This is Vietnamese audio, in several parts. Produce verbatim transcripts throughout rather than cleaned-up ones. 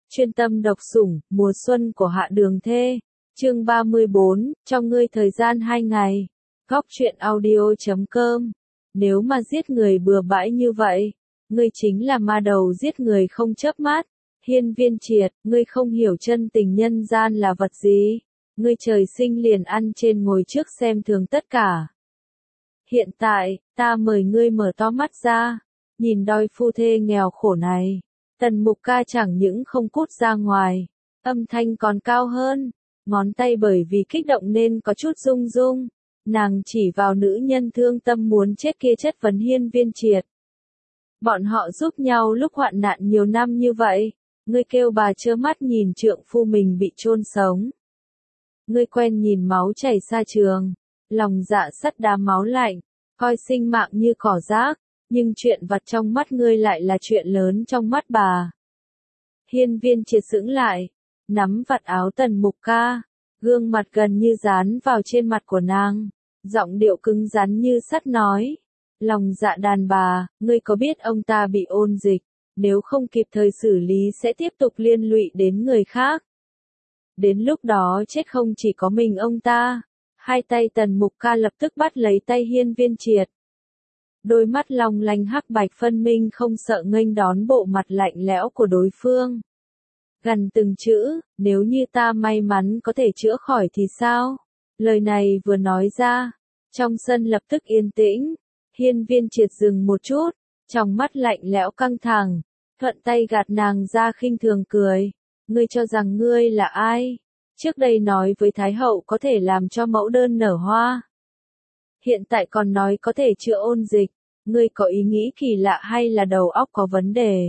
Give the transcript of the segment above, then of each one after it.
Chuyên tâm độc sủng, mùa xuân của Hạ Đường Thê. Chương ba mươi bốn, cho ngươi thời gian hai ngày. Góc truyện audio chấm com. Nếu mà giết người bừa bãi như vậy, ngươi chính là ma đầu giết người không chớp mắt. Hiên Viên Triệt, ngươi không hiểu chân tình nhân gian là vật gì. Ngươi trời sinh liền ăn trên ngồi trước xem thường tất cả. Hiện tại, ta mời ngươi mở to mắt ra, nhìn đôi phu thê nghèo khổ này. Tần Mục Ca chẳng những không cút ra ngoài, âm thanh còn cao hơn, ngón tay bởi vì kích động nên có chút rung rung. Nàng chỉ vào nữ nhân thương tâm muốn chết kia chất vấn Hiên Viên Triệt. Bọn họ giúp nhau lúc hoạn nạn nhiều năm như vậy, ngươi kêu bà trơ mắt nhìn trượng phu mình bị chôn sống. Ngươi quen nhìn máu chảy xa trường, lòng dạ sắt đá máu lạnh, coi sinh mạng như cỏ rác, nhưng chuyện vặt trong mắt ngươi lại là chuyện lớn trong mắt bà. Hiên Viên Triệt sững lại, nắm vạt áo Tần Mục Ca, gương mặt gần như dán vào trên mặt của nàng, giọng điệu cứng rắn như sắt nói. Lòng dạ đàn bà, ngươi có biết ông ta bị ôn dịch, nếu không kịp thời xử lý sẽ tiếp tục liên lụy đến người khác. Đến lúc đó chết không chỉ có mình ông ta. Hai tay Tần Mục Ca lập tức bắt lấy tay Hiên Viên Triệt. Đôi mắt long lanh hắc bạch phân minh không sợ nghênh đón bộ mặt lạnh lẽo của đối phương. Gần từng chữ, nếu như ta may mắn có thể chữa khỏi thì sao? Lời này vừa nói ra, trong sân lập tức yên tĩnh. Hiên Viên Triệt dừng một chút, trong mắt lạnh lẽo căng thẳng, thuận tay gạt nàng ra khinh thường cười. Ngươi cho rằng ngươi là ai? Trước đây nói với Thái Hậu có thể làm cho mẫu đơn nở hoa. Hiện tại còn nói có thể chữa ôn dịch, ngươi có ý nghĩ kỳ lạ hay là đầu óc có vấn đề?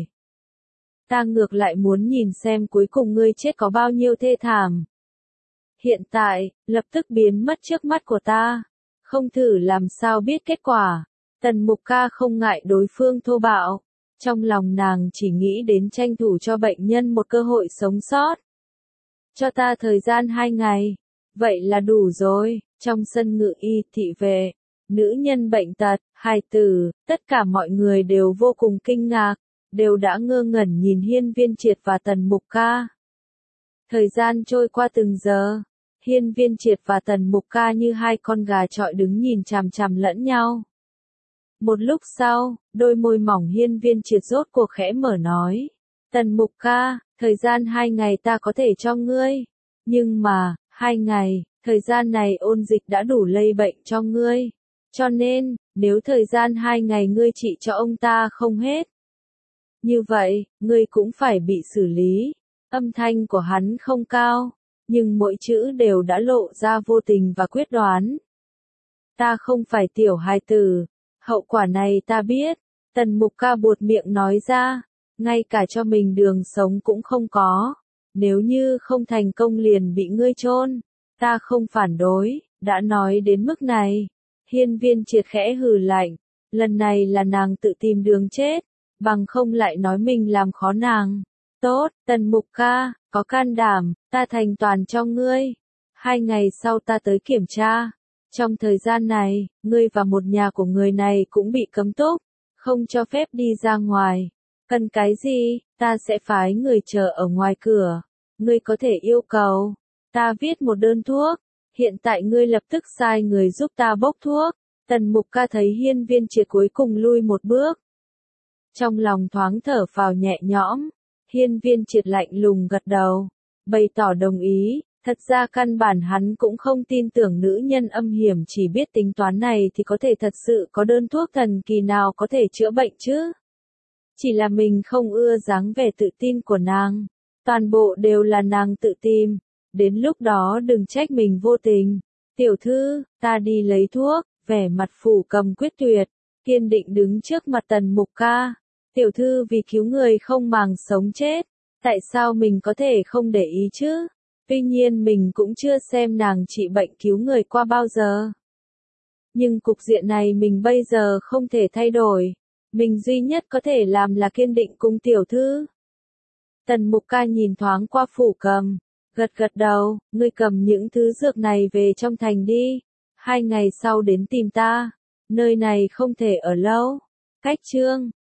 Ta ngược lại muốn nhìn xem cuối cùng ngươi chết có bao nhiêu thê thảm. Hiện tại, lập tức biến mất trước mắt của ta, không thử làm sao biết kết quả. Tần Mục Ca không ngại đối phương thô bạo, trong lòng nàng chỉ nghĩ đến tranh thủ cho bệnh nhân một cơ hội sống sót. Cho ta thời gian hai ngày, vậy là đủ rồi. Trong sân ngự y thị vệ, nữ nhân bệnh tật, hài tử, tất cả mọi người đều vô cùng kinh ngạc, đều đã ngơ ngẩn nhìn Hiên Viên Triệt và Tần Mục Ca. Thời gian trôi qua từng giờ, Hiên Viên Triệt và Tần Mục Ca như hai con gà trọi đứng nhìn chằm chằm lẫn nhau. Một lúc sau, đôi môi mỏng Hiên Viên Triệt rốt cuộc khẽ mở nói. Tần Mục Ca, thời gian hai ngày ta có thể cho ngươi. Nhưng mà, hai ngày, thời gian này ôn dịch đã đủ lây bệnh cho ngươi. Cho nên, nếu thời gian hai ngày ngươi trị cho ông ta không hết, như vậy, ngươi cũng phải bị xử lý. Âm thanh của hắn không cao, nhưng mỗi chữ đều đã lộ ra vô tình và quyết đoán. Ta không phải tiểu hài tử, hậu quả này ta biết. Tần Mục Ca buột miệng nói ra, ngay cả cho mình đường sống cũng không có. Nếu như không thành công liền bị ngươi chôn, ta không phản đối. Đã nói đến mức này, Hiên Viên Triệt khẽ hừ lạnh, lần này là nàng tự tìm đường chết, bằng không lại nói mình làm khó nàng. Tốt, Tần Mục Ca, có can đảm, ta thành toàn cho ngươi. Hai ngày sau ta tới kiểm tra. Trong thời gian này, ngươi và một nhà của người này cũng bị cấm túc, không cho phép đi ra ngoài. Cần cái gì, ta sẽ phái người chờ ở ngoài cửa. Ngươi có thể yêu cầu, ta viết một đơn thuốc. Hiện tại ngươi lập tức sai người giúp ta bốc thuốc. Tần Mục Ca thấy Hiên Viên Triệt cuối cùng lui một bước, trong lòng thoáng thở phào nhẹ nhõm. Hiên Viên Triệt lạnh lùng gật đầu, bày tỏ đồng ý. Thật ra căn bản hắn cũng không tin tưởng nữ nhân âm hiểm chỉ biết tính toán này thì có thể thật sự có đơn thuốc thần kỳ nào có thể chữa bệnh chứ. Chỉ là mình không ưa dáng vẻ tự tin của nàng. Toàn bộ đều là nàng tự tìm. Đến lúc đó đừng trách mình vô tình. Tiểu thư, ta đi lấy thuốc. Vẻ mặt Phủ Cầm quyết tuyệt, kiên định đứng trước mặt Tần Mục Ca. Tiểu thư vì cứu người không màng sống chết, tại sao mình có thể không để ý chứ? Tuy nhiên mình cũng chưa xem nàng trị bệnh cứu người qua bao giờ. Nhưng cục diện này mình bây giờ không thể thay đổi. Mình duy nhất có thể làm là kiên định cùng tiểu thư. Tần Mục Ca nhìn thoáng qua Phủ Cầm, gật gật đầu, ngươi cầm những thứ dược này về trong thành đi. Hai ngày sau đến tìm ta, nơi này không thể ở lâu. Cách chương